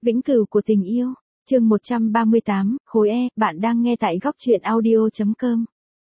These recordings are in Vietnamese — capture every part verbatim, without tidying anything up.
Vĩnh cửu của tình yêu, chương một trăm ba mươi tám, khối E, bạn đang nghe tại góc truyện audio chấm com.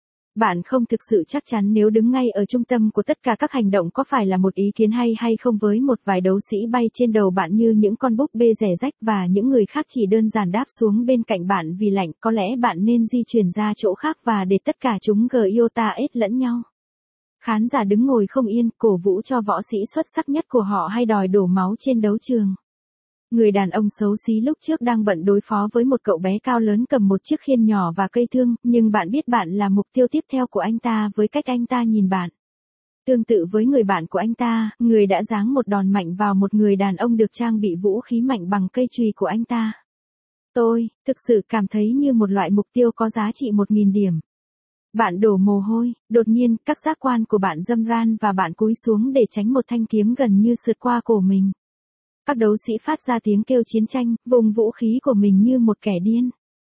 Bạn không thực sự chắc chắn nếu đứng ngay ở trung tâm của tất cả các hành động có phải là một ý kiến hay hay không với một vài đấu sĩ bay trên đầu bạn như những con búp bê rẻ rách và những người khác chỉ đơn giản đáp xuống bên cạnh bạn vì lạnh, có lẽ bạn nên di chuyển ra chỗ khác và để tất cả chúng giota ết lẫn nhau. Khán giả đứng ngồi không yên, cổ vũ cho võ sĩ xuất sắc nhất của họ hay đòi đổ máu trên đấu trường. Người đàn ông xấu xí lúc trước đang bận đối phó với một cậu bé cao lớn cầm một chiếc khiên nhỏ và cây thương, nhưng bạn biết bạn là mục tiêu tiếp theo của anh ta với cách anh ta nhìn bạn. Tương tự với người bạn của anh ta, người đã giáng một đòn mạnh vào một người đàn ông được trang bị vũ khí mạnh bằng cây chùy của anh ta. Tôi, thực sự cảm thấy như một loại mục tiêu có giá trị một nghìn điểm. Bạn đổ mồ hôi, đột nhiên, các giác quan của bạn râm ran và bạn cúi xuống để tránh một thanh kiếm gần như sượt qua cổ mình. Các đấu sĩ phát ra tiếng kêu chiến tranh, vùng vũ khí của mình như một kẻ điên.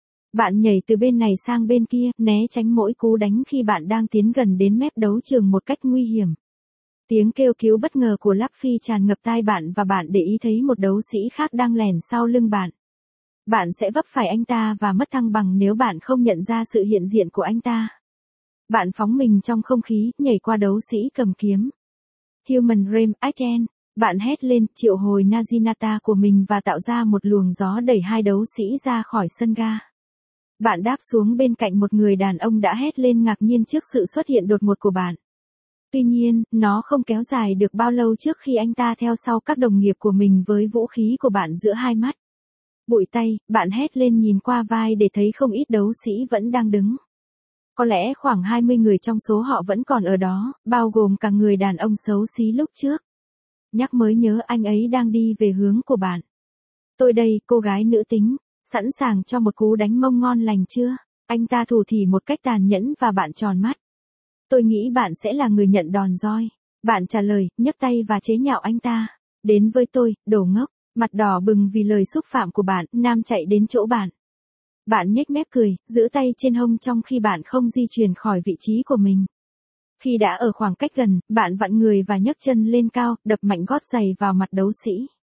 Bạn nhảy từ bên này sang bên kia, né tránh mỗi cú đánh khi bạn đang tiến gần đến mép đấu trường một cách nguy hiểm. Tiếng kêu cứu bất ngờ của Luffy tràn ngập tai bạn và bạn để ý thấy một đấu sĩ khác đang lèn sau lưng bạn. Bạn sẽ vấp phải anh ta và mất thăng bằng nếu bạn không nhận ra sự hiện diện của anh ta. Bạn phóng mình trong không khí, nhảy qua đấu sĩ cầm kiếm. Human Ram Achen. Bạn hét lên, triệu hồi Naginata của mình và tạo ra một luồng gió đẩy hai đấu sĩ ra khỏi sân ga. Bạn đáp xuống bên cạnh một người đàn ông đã hét lên ngạc nhiên trước sự xuất hiện đột ngột của bạn. Tuy nhiên, nó không kéo dài được bao lâu trước khi anh ta theo sau các đồng nghiệp của mình với vũ khí của bạn giữa hai mắt. Bụi tay, bạn hét lên nhìn qua vai để thấy không ít đấu sĩ vẫn đang đứng. Có lẽ khoảng hai mươi người trong số họ vẫn còn ở đó, bao gồm cả người đàn ông xấu xí lúc trước. Nhắc mới nhớ anh ấy đang đi về hướng của bạn. Tôi đây, cô gái nữ tính, sẵn sàng cho một cú đánh mông ngon lành chưa? Anh ta thủ thỉ một cách tàn nhẫn và bạn tròn mắt. Tôi nghĩ bạn sẽ là người nhận đòn roi. Bạn trả lời, nhấc tay và chế nhạo anh ta. Đến với tôi, đồ ngốc, mặt đỏ bừng vì lời xúc phạm của bạn, nam chạy đến chỗ bạn. Bạn nhếch mép cười, giữ tay trên hông trong khi bạn không di chuyển khỏi vị trí của mình. Khi đã ở khoảng cách gần, bạn vặn người và nhấc chân lên cao, đập mạnh gót giày vào mặt đấu sĩ.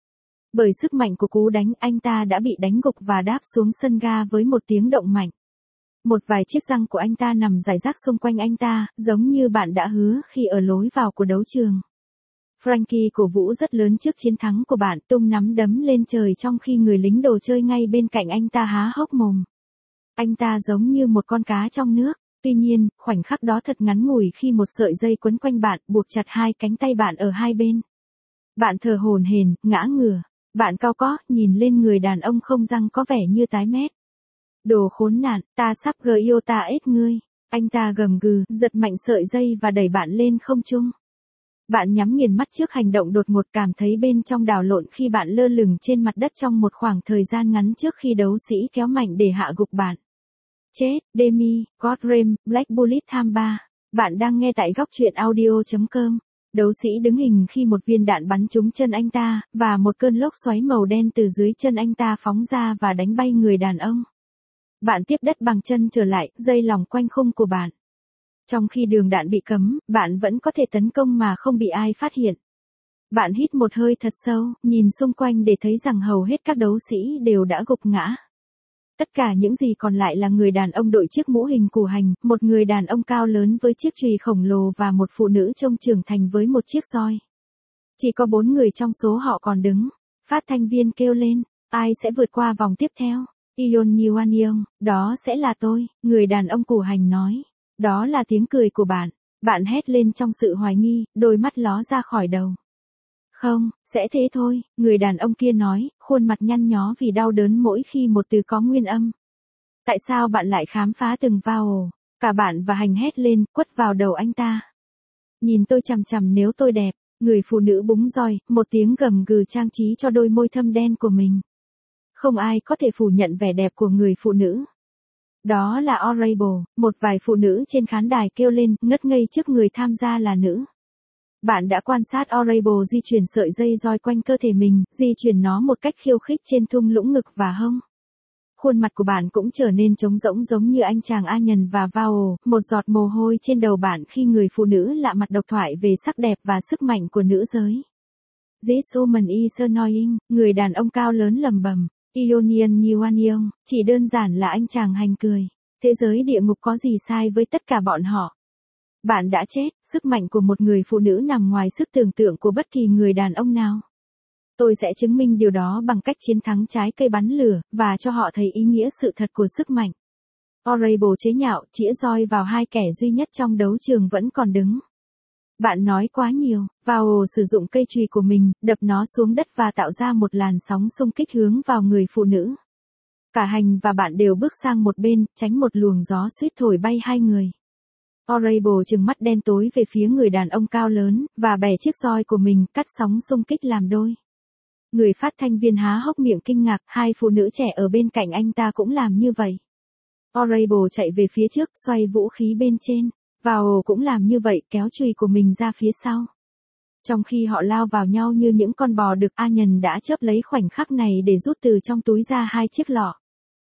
Bởi sức mạnh của cú đánh, anh ta đã bị đánh gục và đáp xuống sân ga với một tiếng động mạnh. Một vài chiếc răng của anh ta nằm rải rác xung quanh anh ta, giống như bạn đã hứa khi ở lối vào của đấu trường. Frankie cổ vũ rất lớn trước chiến thắng của bạn, tung nắm đấm lên trời trong khi người lính đồ chơi ngay bên cạnh anh ta há hốc mồm. Anh ta giống như một con cá trong nước. Tuy nhiên, khoảnh khắc đó thật ngắn ngủi khi một sợi dây quấn quanh bạn, buộc chặt hai cánh tay bạn ở hai bên. Bạn thở hổn hển, ngã ngửa. Bạn cau có, nhìn lên người đàn ông không răng có vẻ như tái mét. Đồ khốn nạn, ta sắp giota ết ngươi. Anh ta gầm gừ, giật mạnh sợi dây và đẩy bạn lên không trung. Bạn nhắm nghiền mắt trước hành động đột ngột, cảm thấy bên trong đảo lộn khi bạn lơ lửng trên mặt đất trong một khoảng thời gian ngắn trước khi đấu sĩ kéo mạnh để hạ gục bạn. Chết, Demi, Godrem, Black Bullet Tham ba. Bạn đang nghe tại góc truyện audio chấm com. Đấu sĩ đứng hình khi một viên đạn bắn trúng chân anh ta, và một cơn lốc xoáy màu đen từ dưới chân anh ta phóng ra và đánh bay người đàn ông. Bạn tiếp đất bằng chân trở lại, dây lỏng quanh khung của bạn. Trong khi đường đạn bị cấm, bạn vẫn có thể tấn công mà không bị ai phát hiện. Bạn hít một hơi thật sâu, nhìn xung quanh để thấy rằng hầu hết các đấu sĩ đều đã gục ngã. Tất cả những gì còn lại là người đàn ông đội chiếc mũ hình củ hành, một người đàn ông cao lớn với chiếc chùy khổng lồ và một phụ nữ trông trưởng thành với một chiếc roi. Chỉ có bốn người trong số họ còn đứng. Phát thanh viên kêu lên, ai sẽ vượt qua vòng tiếp theo? Ion Niwanion, đó sẽ là tôi, người đàn ông củ hành nói. Đó là tiếng cười của bạn. Bạn hét lên trong sự hoài nghi, đôi mắt ló ra khỏi đầu. Không, sẽ thế thôi, người đàn ông kia nói, khuôn mặt nhăn nhó vì đau đớn mỗi khi một từ có nguyên âm. Tại sao bạn lại khám phá từng vowel? Cả bạn và hành hét lên, quất vào đầu anh ta. Nhìn tôi chằm chằm nếu tôi đẹp, người phụ nữ búng roi, một tiếng gầm gừ trang trí cho đôi môi thâm đen của mình. Không ai có thể phủ nhận vẻ đẹp của người phụ nữ. Đó là Orable, một vài phụ nữ trên khán đài kêu lên, ngất ngây trước người tham gia là nữ. Bạn đã quan sát Orable di chuyển sợi dây roi quanh cơ thể mình, di chuyển nó một cách khiêu khích trên thung lũng ngực và hông. Khuôn mặt của bạn cũng trở nên trống rỗng giống như anh chàng Ayan và Vowel, một giọt mồ hôi trên đầu bạn khi người phụ nữ lạ mặt độc thoại về sắc đẹp và sức mạnh của nữ giới. This woman is annoying, người đàn ông cao lớn lầm bầm. Ionian Niwanion, chỉ đơn giản là anh chàng hành cười. Thế giới địa ngục có gì sai với tất cả bọn họ? Bạn đã chết, sức mạnh của một người phụ nữ nằm ngoài sức tưởng tượng của bất kỳ người đàn ông nào. Tôi sẽ chứng minh điều đó bằng cách chiến thắng trái cây bắn lửa, và cho họ thấy ý nghĩa sự thật của sức mạnh. Orable chế nhạo, chĩa roi vào hai kẻ duy nhất trong đấu trường vẫn còn đứng. Bạn nói quá nhiều, Vào sử dụng cây chùy của mình, đập nó xuống đất và tạo ra một làn sóng xung kích hướng vào người phụ nữ. Cả hành và bạn đều bước sang một bên, tránh một luồng gió suýt thổi bay hai người. Orable trừng mắt đen tối về phía người đàn ông cao lớn, và bẻ chiếc roi của mình, cắt sóng xung kích làm đôi. Người phát thanh viên há hốc miệng kinh ngạc, hai phụ nữ trẻ ở bên cạnh anh ta cũng làm như vậy. Orable chạy về phía trước, xoay vũ khí bên trên. Vào cũng làm như vậy, kéo chùy của mình ra phía sau. Trong khi họ lao vào nhau như những con bò đực, Anyan đã chớp lấy khoảnh khắc này để rút từ trong túi ra hai chiếc lọ.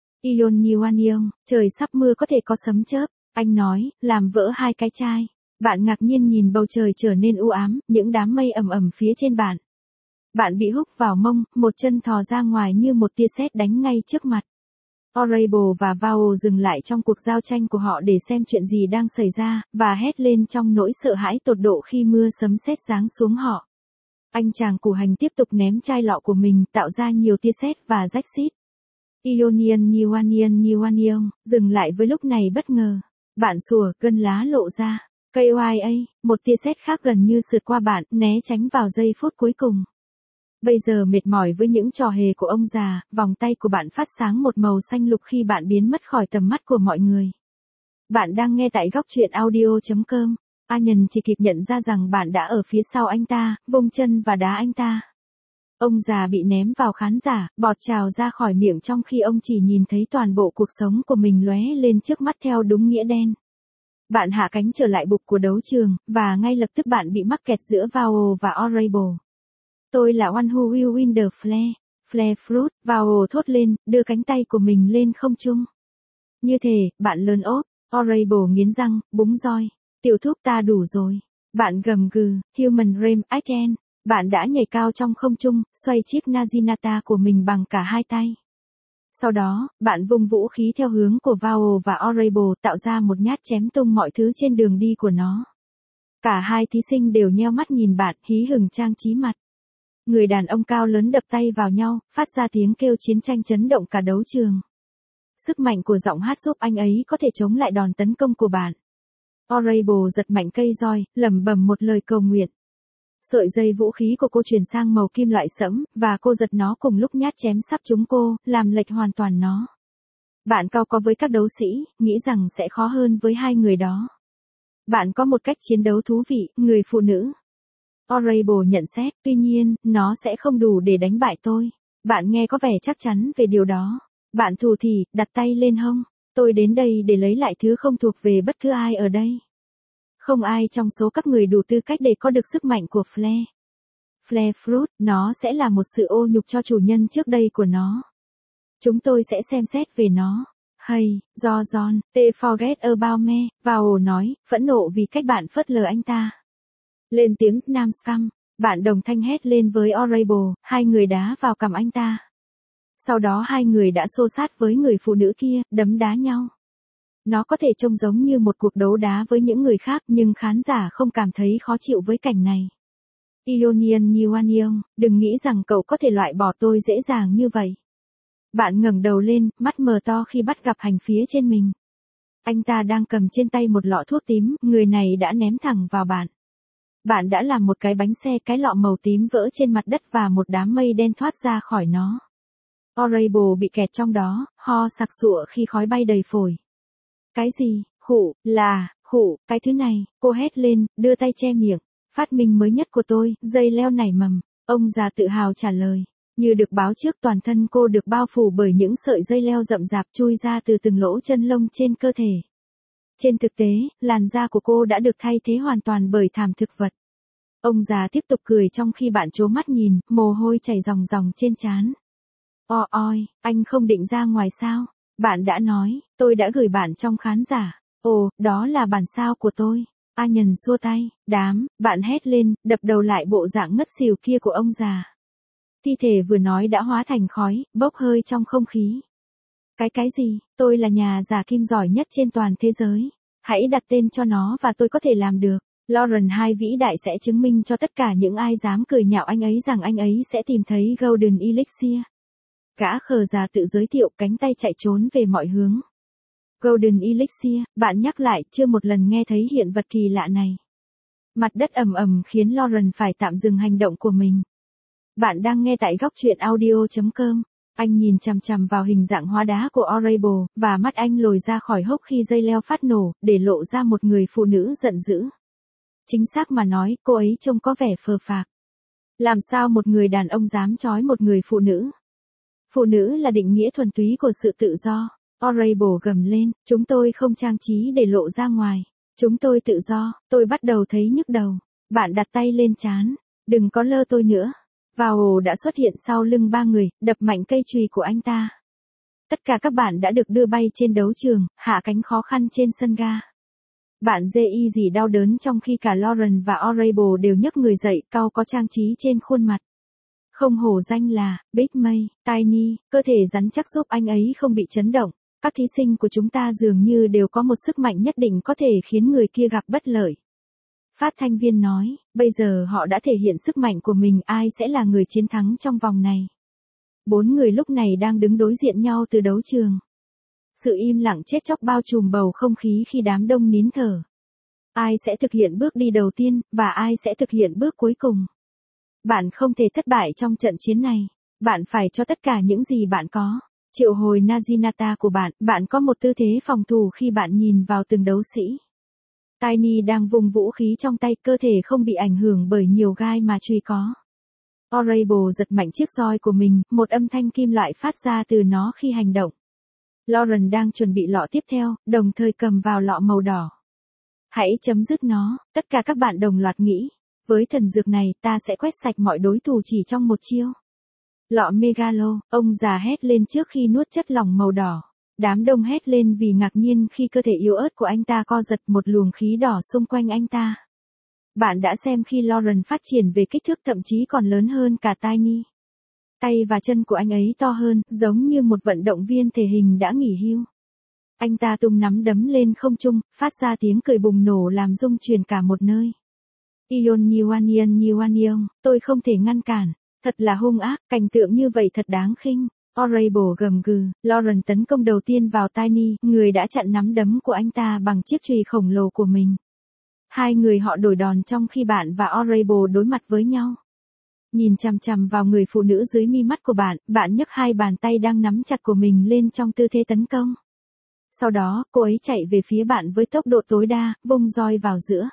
Ion Niwanion, trời sắp mưa có thể có sấm chớp, anh nói, làm vỡ hai cái chai. Bạn ngạc nhiên nhìn bầu trời trở nên u ám, những đám mây ầm ầm phía trên bạn. Bạn bị húc vào mông, một chân thò ra ngoài như một tia sét đánh ngay trước mặt. Orable và Vào dừng lại trong cuộc giao tranh của họ để xem chuyện gì đang xảy ra, và hét lên trong nỗi sợ hãi tột độ khi mưa sấm sét giáng xuống họ. Anh chàng củ hành tiếp tục ném chai lọ của mình, tạo ra nhiều tia sét và rách xít. Ionian Niwanion Niwanion, dừng lại với lúc này bất ngờ. Bạn sủa, gân lá lộ ra. ca o i a, một tia sét khác gần như sượt qua bạn, né tránh vào giây phút cuối cùng. Bây giờ mệt mỏi với những trò hề của ông già, vòng tay của bạn phát sáng một màu xanh lục khi bạn biến mất khỏi tầm mắt của mọi người. Bạn đang nghe tại góc truyện audio chấm com. Anyan chỉ kịp nhận ra rằng bạn đã ở phía sau anh ta, vung chân và đá anh ta. Ông già bị ném vào khán giả, bọt trào ra khỏi miệng trong khi ông chỉ nhìn thấy toàn bộ cuộc sống của mình lóe lên trước mắt theo đúng nghĩa đen. Bạn hạ cánh trở lại bục của đấu trường, và ngay lập tức bạn bị mắc kẹt giữa Vào và Orable. Tôi là One Who Will Win the Flare. Flare Fruit, Vào thốt lên, đưa cánh tay của mình lên không trung. Như thế, bạn lớn ốp. Orable nghiến răng, búng roi. Tiểu thúc ta đủ rồi. Bạn gầm gừ, Human Ram Action. Bạn đã nhảy cao trong không trung, xoay chiếc Naginata của mình bằng cả hai tay. Sau đó, bạn vung vũ khí theo hướng của Vào và Orable, tạo ra một nhát chém tung mọi thứ trên đường đi của nó. Cả hai thí sinh đều nheo mắt nhìn bạn, hí hửng trang trí mặt. Người đàn ông cao lớn đập tay vào nhau, phát ra tiếng kêu chiến tranh chấn động cả đấu trường. Sức mạnh của giọng hát giúp anh ấy có thể chống lại đòn tấn công của bạn. Orable giật mạnh cây roi, lẩm bẩm một lời cầu nguyện. Sợi dây vũ khí của cô chuyển sang màu kim loại sẫm, và cô giật nó cùng lúc nhát chém sắp trúng cô, làm lệch hoàn toàn nó. Bạn cau có với các đấu sĩ, nghĩ rằng sẽ khó hơn với hai người đó. Bạn có một cách chiến đấu thú vị, người phụ nữ. Orable nhận xét, tuy nhiên, nó sẽ không đủ để đánh bại tôi. Bạn nghe có vẻ chắc chắn về điều đó. Bạn thủ thỉ, đặt tay lên hông. Tôi đến đây để lấy lại thứ không thuộc về bất cứ ai ở đây. Không ai trong số các người đủ tư cách để có được sức mạnh của Flare. Flare Fruit, nó sẽ là một sự ô nhục cho chủ nhân trước đây của nó. Chúng tôi sẽ xem xét về nó. Hay, do John, they forget about me, Vào nói, phẫn nộ vì cách bạn phớt lờ anh ta. Lên tiếng, Nam Scum, bạn đồng thanh hét lên với Orable, hai người đá vào cằm anh ta. Sau đó hai người đã xô sát với người phụ nữ kia, đấm đá nhau. Nó có thể trông giống như một cuộc đấu đá với những người khác, nhưng khán giả không cảm thấy khó chịu với cảnh này. Ionian Niwanion, đừng nghĩ rằng cậu có thể loại bỏ tôi dễ dàng như vậy. Bạn ngẩng đầu lên, mắt mờ to khi bắt gặp hành phía trên mình. Anh ta đang cầm trên tay một lọ thuốc tím, người này đã ném thẳng vào bạn. Bạn đã làm một cái bánh xe, cái lọ màu tím vỡ trên mặt đất và một đám mây đen thoát ra khỏi nó. Orable bị kẹt trong đó, ho sặc sụa khi khói bay đầy phổi. Cái gì, khụ, là, khụ, cái thứ này, cô hét lên, đưa tay che miệng. Phát minh mới nhất của tôi, dây leo nảy mầm. Ông già tự hào trả lời. Như được báo trước, toàn thân cô được bao phủ bởi những sợi dây leo rậm rạp chui ra từ từng lỗ chân lông trên cơ thể. Trên thực tế, làn da của cô đã được thay thế hoàn toàn bởi thảm thực vật. Ông già tiếp tục cười trong khi bạn trố mắt nhìn, mồ hôi chảy ròng ròng trên trán. O oi, anh không định ra ngoài sao? Bạn đã nói, tôi đã gửi bạn trong khán giả. Ồ, đó là bản sao của tôi. A Nhần xua tay, đám, bạn hét lên, đập đầu lại bộ dạng ngất xỉu kia của ông già. Thi thể vừa nói đã hóa thành khói, bốc hơi trong không khí. Cái cái gì, tôi là nhà giả kim giỏi nhất trên toàn thế giới. Hãy đặt tên cho nó và tôi có thể làm được. Lauren hai vĩ đại sẽ chứng minh cho tất cả những ai dám cười nhạo anh ấy rằng anh ấy sẽ tìm thấy Golden Elixir. Gã khờ già tự giới thiệu, cánh tay chạy trốn về mọi hướng. Golden Elixir, bạn nhắc lại, chưa một lần nghe thấy hiện vật kỳ lạ này. Mặt đất ầm ầm khiến Lauren phải tạm dừng hành động của mình. Bạn đang nghe tại góc truyện audio chấm com. Anh nhìn chằm chằm vào hình dạng hóa đá của Orable, và mắt anh lồi ra khỏi hốc khi dây leo phát nổ, để lộ ra một người phụ nữ giận dữ. Chính xác mà nói, cô ấy trông có vẻ phờ phạc. Làm sao một người đàn ông dám trói một người phụ nữ? Phụ nữ là định nghĩa thuần túy của sự tự do. Orable gầm lên, chúng tôi không trang trí để lộ ra ngoài. Chúng tôi tự do, tôi bắt đầu thấy nhức đầu. Bạn đặt tay lên trán, đừng có lơ tôi nữa. Vào ổ đã xuất hiện sau lưng ba người, đập mạnh cây chùy của anh ta. Tất cả các bạn đã được đưa bay trên đấu trường, hạ cánh khó khăn trên sân ga. Bạn dê y gì đau đớn trong khi cả Lauren và Orable đều nhấc người dậy, cau có trang trí trên khuôn mặt. Không hổ danh là Big May, Tiny, cơ thể rắn chắc giúp anh ấy không bị chấn động. Các thí sinh của chúng ta dường như đều có một sức mạnh nhất định có thể khiến người kia gặp bất lợi. Phát thanh viên nói, bây giờ họ đã thể hiện sức mạnh của mình, ai sẽ là người chiến thắng trong vòng này. Bốn người lúc này đang đứng đối diện nhau từ đấu trường. Sự im lặng chết chóc bao trùm bầu không khí khi đám đông nín thở. Ai sẽ thực hiện bước đi đầu tiên, và ai sẽ thực hiện bước cuối cùng? Bạn không thể thất bại trong trận chiến này. Bạn phải cho tất cả những gì bạn có. Triệu hồi Naginata của bạn, bạn có một tư thế phòng thủ khi bạn nhìn vào từng đấu sĩ. Tiny đang vùng vũ khí trong tay, cơ thể không bị ảnh hưởng bởi nhiều gai mà chùy có. Orable giật mạnh chiếc roi của mình, một âm thanh kim loại phát ra từ nó khi hành động. Lauren đang chuẩn bị lọ tiếp theo, đồng thời cầm vào lọ màu đỏ. Hãy chấm dứt nó, tất cả các bạn đồng loạt nghĩ. Với thần dược này, ta sẽ quét sạch mọi đối thủ chỉ trong một chiêu. Lọ Megalo, ông già hét lên trước khi nuốt chất lỏng màu đỏ. Đám đông hét lên vì ngạc nhiên khi cơ thể yếu ớt của anh ta co giật, một luồng khí đỏ xung quanh anh ta. Bạn đã xem khi Lauren phát triển về kích thước thậm chí còn lớn hơn cả Tiny. Tay và chân của anh ấy to hơn, giống như một vận động viên thể hình đã nghỉ hưu. Anh ta tung nắm đấm lên không trung, phát ra tiếng cười bùng nổ làm rung chuyển cả một nơi. Ion Niwanian Niwanion, tôi không thể ngăn cản. Thật là hung ác, cảnh tượng như vậy thật đáng khinh. Orable gầm gừ, Lauren tấn công đầu tiên vào Tiny, người đã chặn nắm đấm của anh ta bằng chiếc chùy khổng lồ của mình. Hai người họ đổi đòn trong khi bạn và Orable đối mặt với nhau. Nhìn chằm chằm vào người phụ nữ dưới mi mắt của bạn, bạn nhấc hai bàn tay đang nắm chặt của mình lên trong tư thế tấn công. Sau đó, cô ấy chạy về phía bạn với tốc độ tối đa, vung roi vào giữa.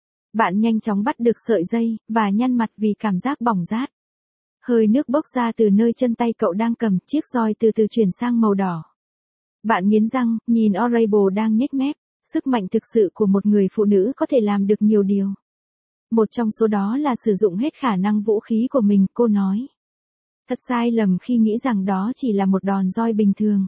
Bạn nhanh chóng bắt được sợi dây, và nhăn mặt vì cảm giác bỏng rát. Hơi nước bốc ra từ nơi chân tay cậu đang cầm, chiếc roi từ từ chuyển sang màu đỏ. Bạn nghiến răng, nhìn Orable đang nhếch mép. Sức mạnh thực sự của một người phụ nữ có thể làm được nhiều điều. Một trong số đó là sử dụng hết khả năng vũ khí của mình, cô nói. Thật sai lầm khi nghĩ rằng đó chỉ là một đòn roi bình thường.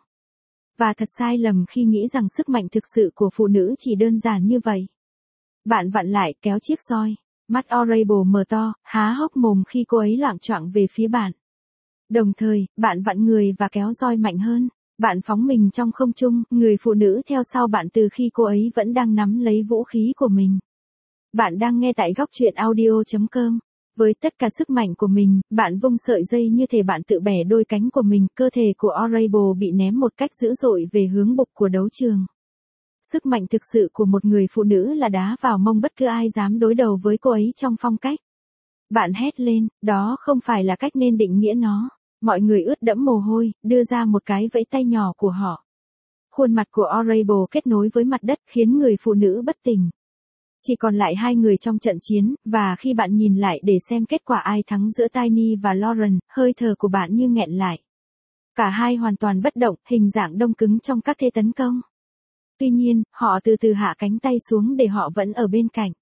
Và thật sai lầm khi nghĩ rằng sức mạnh thực sự của phụ nữ chỉ đơn giản như vậy. Bạn vặn lại, kéo chiếc roi. Mắt Orable mở to, há hốc mồm khi cô ấy loạng choạng về phía bạn. Đồng thời, bạn vặn người và kéo roi mạnh hơn. Bạn phóng mình trong không trung, người phụ nữ theo sau bạn từ khi cô ấy vẫn đang nắm lấy vũ khí của mình. Bạn đang nghe tại góc truyện audio chấm com. Với tất cả sức mạnh của mình, bạn vung sợi dây như thể bạn tự bẻ đôi cánh của mình, cơ thể của Orable bị ném một cách dữ dội về hướng bục của đấu trường. Sức mạnh thực sự của một người phụ nữ là đá vào mông bất cứ ai dám đối đầu với cô ấy trong phong cách. Bạn hét lên, đó không phải là cách nên định nghĩa nó. Mọi người ướt đẫm mồ hôi, đưa ra một cái vẫy tay nhỏ của họ. Khuôn mặt của Orable kết nối với mặt đất khiến người phụ nữ bất tỉnh. Chỉ còn lại hai người trong trận chiến, và khi bạn nhìn lại để xem kết quả ai thắng giữa Tiny và Lauren, hơi thở của bạn như nghẹn lại. Cả hai hoàn toàn bất động, hình dạng đông cứng trong các thế tấn công. Tuy nhiên, họ từ từ hạ cánh tay xuống để họ vẫn ở bên cạnh.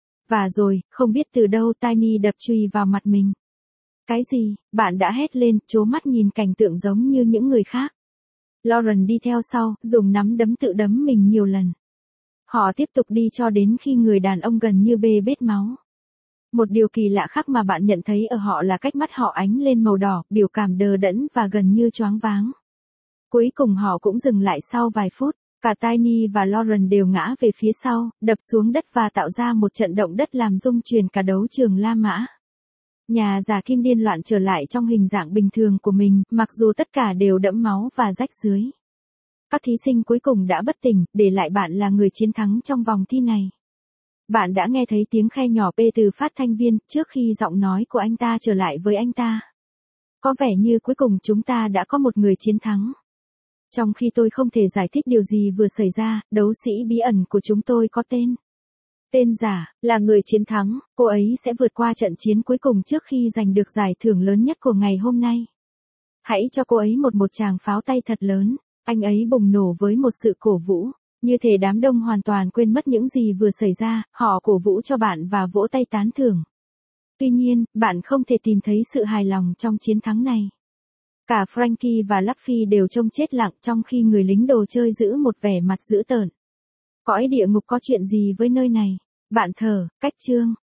Và rồi, không biết từ đâu Tiny đập chùy vào mặt mình. Cái gì? Bạn đã hét lên, trố mắt nhìn cảnh tượng giống như những người khác. Lauren đi theo sau, dùng nắm đấm tự đấm mình nhiều lần. Họ tiếp tục đi cho đến khi người đàn ông gần như bê bết máu. Một điều kỳ lạ khác mà bạn nhận thấy ở họ là cách mắt họ ánh lên màu đỏ, biểu cảm đờ đẫn và gần như choáng váng. Cuối cùng họ cũng dừng lại sau vài phút. Cả Tiny và Lauren đều ngã về phía sau, đập xuống đất và tạo ra một trận động đất làm rung chuyển cả đấu trường La Mã. Nhà giả kim điên loạn trở lại trong hình dạng bình thường của mình, mặc dù tất cả đều đẫm máu và rách rưới. Các thí sinh cuối cùng đã bất tỉnh, để lại bạn là người chiến thắng trong vòng thi này. Bạn đã nghe thấy tiếng khe nhỏ P từ phát thanh viên trước khi giọng nói của anh ta trở lại với anh ta. Có vẻ như cuối cùng chúng ta đã có một người chiến thắng. Trong khi tôi không thể giải thích điều gì vừa xảy ra, đấu sĩ bí ẩn của chúng tôi có tên. Tên giả, là người chiến thắng, cô ấy sẽ vượt qua trận chiến cuối cùng trước khi giành được giải thưởng lớn nhất của ngày hôm nay. Hãy cho cô ấy một một tràng pháo tay thật lớn, anh ấy bùng nổ với một sự cổ vũ. Như thể đám đông hoàn toàn quên mất những gì vừa xảy ra, họ cổ vũ cho bạn và vỗ tay tán thưởng. Tuy nhiên, bạn không thể tìm thấy sự hài lòng trong chiến thắng này. Cả Frankie và Luffy đều trông chết lặng trong khi người lính đồ chơi giữ một vẻ mặt dữ tợn. Cõi địa ngục có chuyện gì với nơi này? Bạn thở, cách chương.